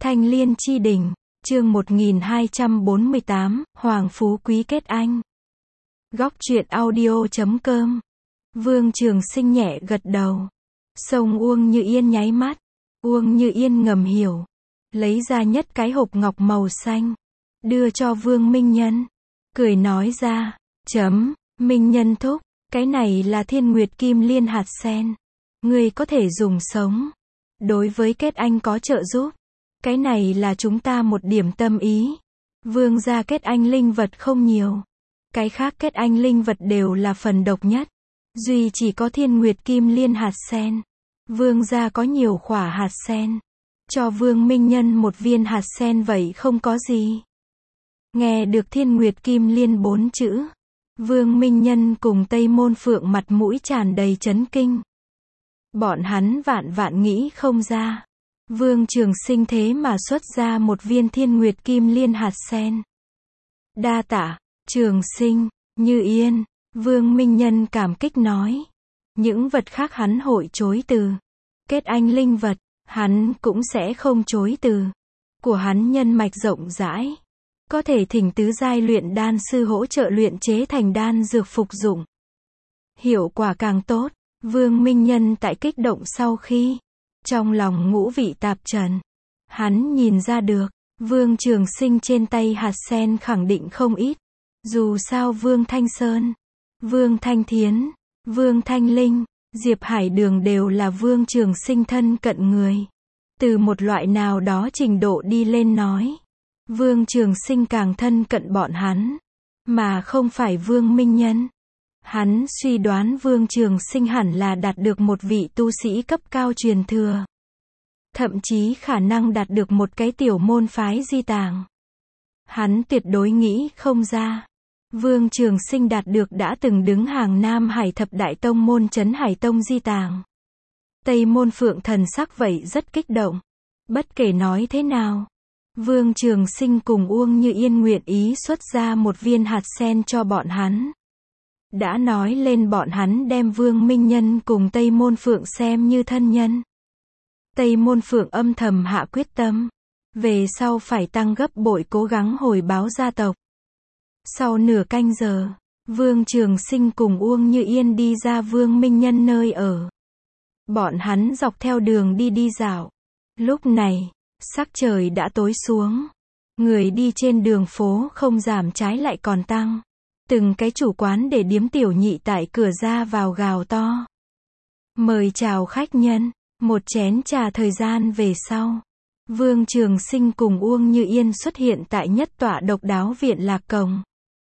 Thanh Liên Chi Đỉnh, chương 1248, Hoàng Phú Quý kết anh. Góc truyện audio.com. Vương Trường Sinh nhẹ gật đầu. Sông Uông Như Yên nháy mắt. Uông Như Yên ngầm hiểu. Lấy ra nhất cái hộp ngọc màu xanh. Đưa cho Vương Minh Nhân. Cười nói ra, Minh Nhân thúc, cái này là Thiên Nguyệt Kim Liên hạt sen. Ngươi có thể dùng sống. Đối với kết anh có trợ giúp. Cái này là chúng ta một điểm tâm ý. Vương gia kết anh linh vật không nhiều. Cái khác kết anh linh vật đều là phần độc nhất. Duy chỉ có Thiên Nguyệt Kim Liên hạt sen. Vương gia có nhiều khỏa hạt sen. Cho Vương Minh Nhân một viên hạt sen vậy không có gì. Nghe được Thiên Nguyệt Kim Liên 4 chữ. Vương Minh Nhân cùng Tây Môn Phượng mặt mũi tràn đầy chấn kinh. Bọn hắn vạn nghĩ không ra. Vương Trường Sinh thế mà xuất ra một viên Thiên Nguyệt Kim Liên hạt sen. Đa tạ, Trường Sinh, Như Yên. Vương Minh Nhân cảm kích nói. Những vật khác hắn hội chối từ. Kết anh linh vật, hắn cũng sẽ không chối từ. Của hắn nhân mạch rộng rãi. Có thể thỉnh tứ giai luyện đan sư hỗ trợ luyện chế thành đan dược phục dụng. Hiệu quả càng tốt. Vương Minh Nhân tại kích động sau khi trong lòng ngũ vị tạp trần. Hắn nhìn ra được, Vương Trường Sinh trên tay hạt sen khẳng định không ít. Dù sao Vương Thanh Sơn, Vương Thanh Thiến, Vương Thanh Linh, Diệp Hải Đường đều là Vương Trường Sinh thân cận người. Từ một loại nào đó trình độ đi lên nói, Vương Trường Sinh càng thân cận bọn hắn, mà không phải Vương Minh Nhân. Hắn suy đoán Vương Trường Sinh hẳn là đạt được một vị tu sĩ cấp cao truyền thừa. Thậm chí khả năng đạt được một cái tiểu môn phái di tàng. Hắn tuyệt đối nghĩ không ra. Vương Trường Sinh đạt được đã từng đứng hàng Nam Hải thập đại tông môn Trấn Hải Tông di tàng. Tây Môn Phượng thần sắc vậy rất kích động. Bất kể nói thế nào, Vương Trường Sinh cùng Uông Như Yên nguyện ý xuất ra một viên hạt sen cho bọn hắn. Đã nói lên bọn hắn đem Vương Minh Nhân cùng Tây Môn Phượng xem như thân nhân. Tây Môn Phượng âm thầm hạ quyết tâm. Về sau phải tăng gấp bội cố gắng hồi báo gia tộc. Sau nửa canh giờ, Vương Trường Sinh cùng Uông Như Yên đi ra Vương Minh Nhân nơi ở. Bọn hắn dọc theo đường đi dạo. Lúc này, sắc trời đã tối xuống. Người đi trên đường phố không giảm trái lại còn tăng. Từng cái chủ quán để điếm tiểu nhị tại cửa ra vào gào to. Mời chào khách nhân. Một chén trà thời gian về sau. Vương Trường Sinh cùng Uông Như Yên xuất hiện tại nhất tọa độc đáo viện Lạc Cổng.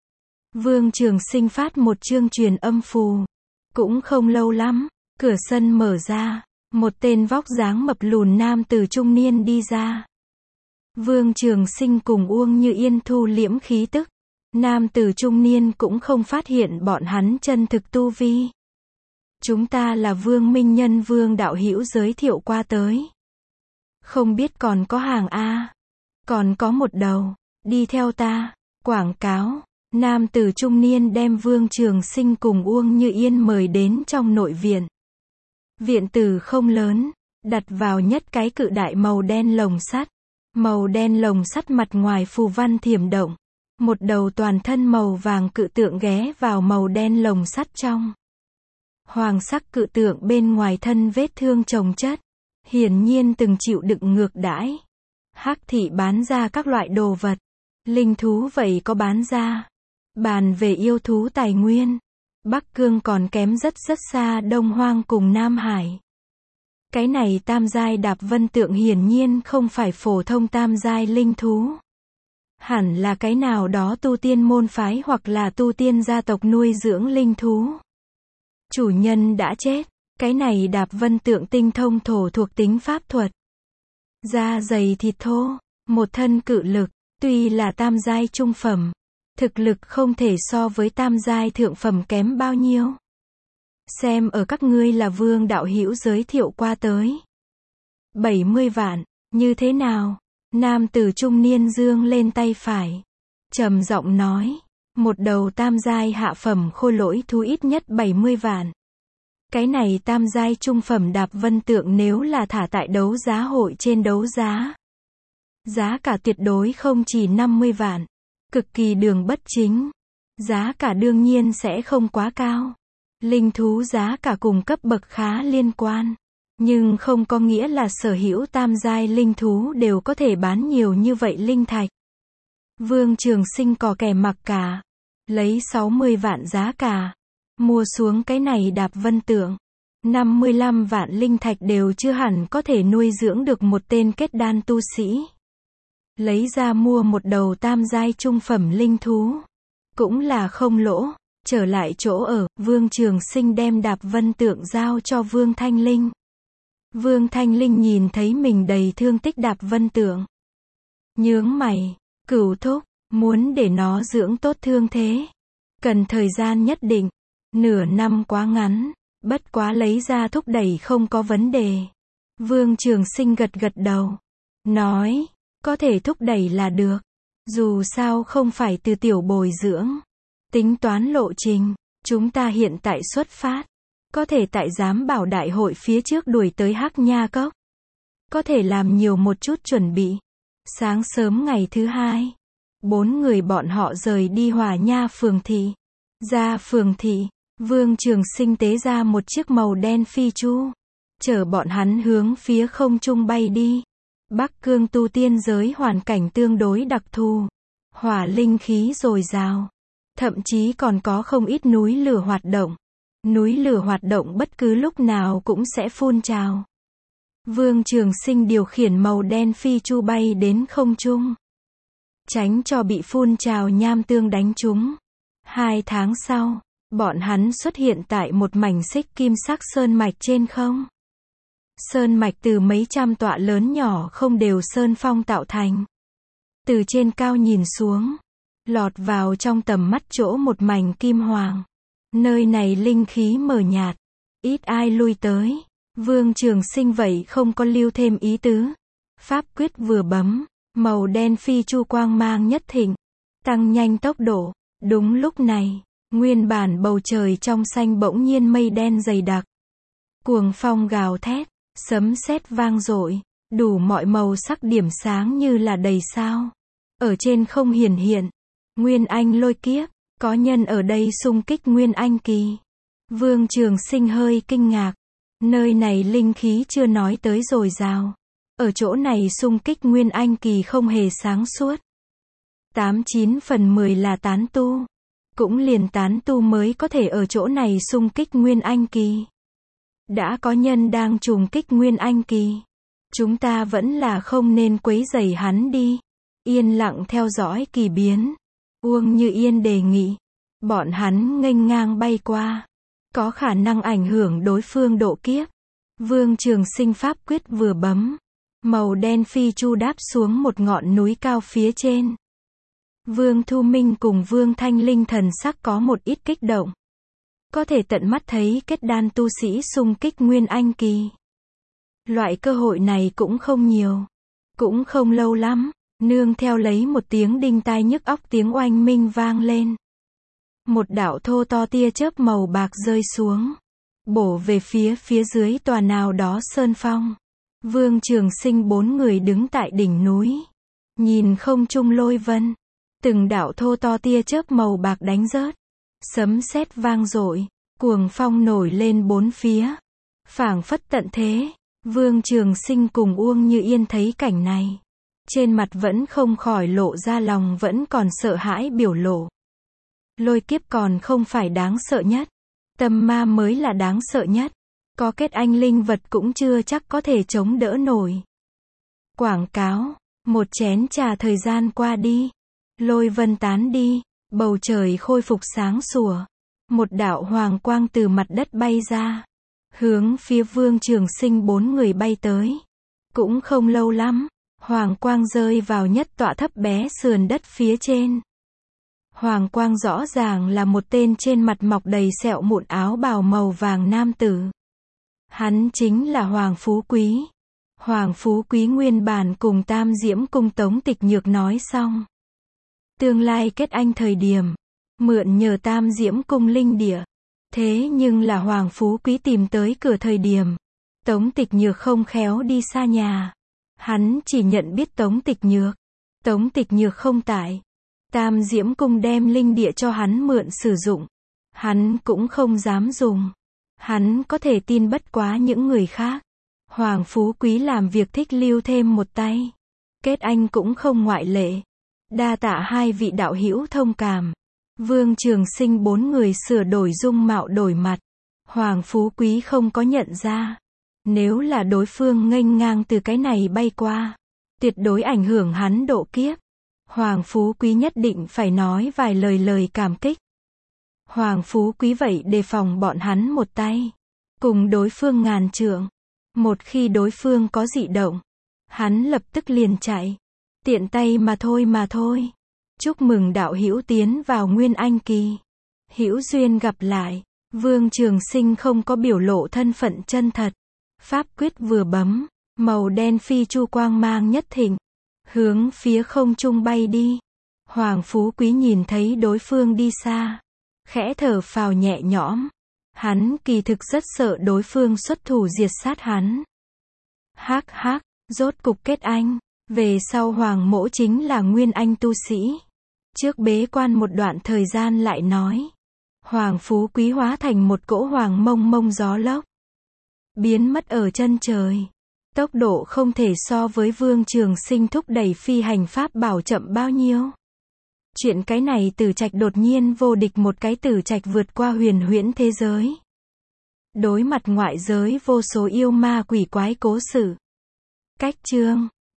Vương Trường Sinh phát một chương truyền âm phù. Cũng không lâu lắm, cửa sân mở ra. Một tên vóc dáng mập lùn nam tử trung niên đi ra. Vương Trường Sinh cùng Uông Như Yên thu liễm khí tức. Nam tử trung niên cũng không phát hiện bọn hắn chân thực tu vi. Chúng ta là Vương Minh Nhân Vương đạo hữu giới thiệu qua tới. Không biết còn có hàng A. Còn có một đầu. Đi theo ta. Quảng cáo. Nam tử trung niên đem Vương Trường Sinh cùng Uông Như Yên mời đến trong nội viện. Viện tử không lớn. Đặt vào nhất cái cự đại màu đen lồng sắt. Màu đen lồng sắt mặt ngoài phù văn thiểm động. Một đầu toàn thân màu vàng cự tượng ghé vào màu đen lồng sắt trong. Hoàng sắc cự tượng bên ngoài thân vết thương chồng chất. Hiển nhiên từng chịu đựng ngược đãi. Hắc thị bán ra các loại đồ vật. Linh thú vậy có bán ra. Bàn về yêu thú tài nguyên. Bắc Cương còn kém rất xa Đông Hoang cùng Nam Hải. Cái này tam giai đạp vân tượng hiển nhiên không phải phổ thông tam giai linh thú. Hẳn là cái nào đó tu tiên môn phái hoặc là tu tiên gia tộc nuôi dưỡng linh thú. Chủ nhân đã chết. Cái này đạp vân tượng tinh thông thổ thuộc tính pháp thuật. Da dày thịt thô. Một thân cự lực. Tuy là tam giai trung phẩm. Thực lực không thể so với tam giai thượng phẩm kém bao nhiêu. Xem ở các ngươi là Vương đạo hữu giới thiệu qua tới. 70 vạn. Như thế nào? Nam tử trung niên dương lên tay phải. Trầm giọng nói. Một đầu tam giai hạ phẩm khôi lỗi thú ít nhất 70 vạn. Cái này tam giai trung phẩm đạp vân tượng nếu là thả tại đấu giá hội trên đấu giá. Giá cả tuyệt đối không chỉ 50 vạn. Cực kỳ đường bất chính. Giá cả đương nhiên sẽ không quá cao. Linh thú giá cả cùng cấp bậc khá liên quan. Nhưng không có nghĩa là sở hữu tam giai linh thú đều có thể bán nhiều như vậy linh thạch. Vương Trường Sinh có kẻ mặc cả. Lấy 60 vạn giá cả. Mua xuống cái này Đạp Vân Tượng. 55 vạn linh thạch đều chưa hẳn có thể nuôi dưỡng được một tên kết đan tu sĩ. Lấy ra mua một đầu tam giai trung phẩm linh thú. Cũng là không lỗ. Trở lại chỗ ở, Vương Trường Sinh đem Đạp Vân Tượng giao cho Vương Thanh Linh. Vương Thanh Linh nhìn thấy mình đầy thương tích Đạp Vân Tượng. Nhướng mày, Cửu thúc, muốn để nó dưỡng tốt thương thế. Cần thời gian nhất định. Nửa năm quá ngắn. Bất quá lấy ra thúc đẩy không có vấn đề. Vương Trường Sinh gật gật đầu. Nói, có thể thúc đẩy là được. Dù sao không phải từ tiểu bồi dưỡng. Tính toán lộ trình. Chúng ta hiện tại xuất phát. Có thể tại giám bảo đại hội phía trước đuổi tới Hắc Nha Cốc. Có thể làm nhiều một chút chuẩn bị. Sáng sớm ngày thứ hai. 4 người bọn họ rời đi Hòa Nha phường thị. Ra phường thị. Vương Trường Sinh tế ra một chiếc màu đen phi chu. Chở bọn hắn hướng phía không trung bay đi. Bắc Cương tu tiên giới hoàn cảnh tương đối đặc thù. Hỏa linh khí dồi dào. Thậm chí còn có không ít núi lửa hoạt động. Núi lửa hoạt động bất cứ lúc nào cũng sẽ phun trào. Vương Trường Sinh điều khiển màu đen phi chu bay đến không trung. Tránh cho bị phun trào nham tương đánh trúng. 2 tháng sau, bọn hắn xuất hiện tại một mảnh xích kim sắc sơn mạch trên không. Sơn mạch từ mấy trăm tọa lớn nhỏ không đều sơn phong tạo thành. Từ trên cao nhìn xuống, lọt vào trong tầm mắt chỗ một mảnh kim hoàng. Nơi này linh khí mờ nhạt, ít ai lui tới. Vương Trường Sinh vậy không có lưu thêm ý tứ. Pháp quyết vừa bấm, màu đen phi chu quang mang nhất thịnh, tăng nhanh tốc độ. Đúng lúc này, nguyên bản bầu trời trong xanh bỗng nhiên mây đen dày đặc. Cuồng phong gào thét, sấm sét vang dội, đủ mọi màu sắc điểm sáng như là đầy sao. Ở trên không hiển hiện, Nguyên Anh lôi kiếp, có nhân ở đây xung kích Nguyên Anh kỳ. Vương Trường Sinh hơi kinh ngạc. Nơi này linh khí chưa nói tới dồi dào. Ở chỗ này xung kích Nguyên Anh kỳ không hề sáng suốt. 89 phần 10 là tán tu. Cũng liền tán tu mới có thể ở chỗ này xung kích Nguyên Anh kỳ. Đã có nhân đang trùng kích Nguyên Anh kỳ. Chúng ta vẫn là không nên quấy rầy hắn đi. Yên lặng theo dõi kỳ biến. Uông Như Yên đề nghị. Bọn hắn nghênh ngang bay qua. Có khả năng ảnh hưởng đối phương độ kiếp. Vương Trường Sinh pháp quyết vừa bấm. Màu đen phi chu đáp xuống một ngọn núi cao phía trên. Vương Thu Minh cùng Vương Thanh Linh thần sắc có một ít kích động. Có thể tận mắt thấy kết đan tu sĩ xung kích Nguyên Anh kỳ. Loại cơ hội này cũng không nhiều. Cũng không lâu lắm. Nương theo lấy một tiếng đinh tai nhức óc tiếng oanh minh vang lên. Một đạo thô to tia chớp màu bạc rơi xuống. Bổ về phía dưới tòa nào đó sơn phong. Vương Trường Sinh 4 người đứng tại đỉnh núi. Nhìn không trung lôi vân. Từng đạo thô to tia chớp màu bạc đánh rớt. Sấm sét vang dội. Cuồng phong nổi lên bốn phía. Phảng phất tận thế. Vương Trường Sinh cùng Uông Như Yên thấy cảnh này. Trên mặt vẫn không khỏi lộ ra lòng vẫn còn sợ hãi biểu lộ. Lôi kiếp còn không phải đáng sợ nhất. Tâm ma mới là đáng sợ nhất. Có kết anh linh vật cũng chưa chắc có thể chống đỡ nổi. Quảng cáo. Một chén trà thời gian qua đi. Lôi vân tán đi. Bầu trời khôi phục sáng sủa. Một đạo hoàng quang từ mặt đất bay ra. Hướng phía Vương Trường Sinh 4 người bay tới. Cũng không lâu lắm. Hoàng quang rơi vào nhất tọa thấp bé sườn đất phía trên. Hoàng quang rõ ràng là một tên trên mặt mọc đầy sẹo mụn áo bào màu vàng nam tử. Hắn chính là Hoàng Phú Quý. Hoàng Phú Quý nguyên bản cùng Tam Diễm Cung Tống Tịch Nhược nói xong. Tương lai kết anh thời điểm, mượn nhờ Tam Diễm Cung linh địa. Thế nhưng là Hoàng Phú Quý tìm tới cửa thời điểm. Tống Tịch Nhược không khéo đi xa nhà. Hắn chỉ nhận biết Tống Tịch Nhược. Tống Tịch Nhược không tại Tam Diễm Cung đem linh địa cho hắn mượn sử dụng. Hắn cũng không dám dùng. Hắn có thể tin bất quá những người khác. Hoàng Phú Quý làm việc thích lưu thêm một tay. Kết Anh cũng không ngoại lệ. Đa tạ hai vị đạo hữu thông cảm. Vương Trường Sinh bốn người sửa đổi dung mạo đổi mặt. Hoàng Phú Quý không có nhận ra. Nếu là đối phương nghênh ngang từ cái này bay qua, tuyệt đối ảnh hưởng hắn độ kiếp. Hoàng Phú Quý nhất định phải nói vài lời cảm kích. Hoàng Phú Quý vậy đề phòng bọn hắn một tay. Cùng đối phương ngàn trượng. Một khi đối phương có dị động, hắn lập tức liền chạy. Tiện tay mà thôi. Chúc mừng đạo hữu tiến vào Nguyên Anh kỳ. Hữu duyên gặp lại. Vương Trường Sinh không có biểu lộ thân phận chân thật. Pháp quyết vừa bấm, màu đen phi chu quang mang nhất thịnh, hướng phía không trung bay đi. Hoàng Phú Quý nhìn thấy đối phương đi xa, khẽ thở phào nhẹ nhõm. Hắn kỳ thực rất sợ đối phương xuất thủ diệt sát hắn. Hắc, rốt cục kết anh. Về sau Hoàng mỗ chính là Nguyên Anh tu sĩ. Trước bế quan một đoạn thời gian lại nói. Hoàng Phú Quý hóa thành một cỗ hoàng mông gió lốc. Biến mất ở chân trời. Tốc độ không thể so với Vương Trường Sinh thúc đẩy phi hành pháp bảo chậm bao nhiêu. Chuyện cái này Tử Trạch đột nhiên vô địch một cái Tử Trạch vượt qua huyền huyễn thế giới. Đối mặt ngoại giới vô số yêu ma quỷ quái cố sự. Cách chương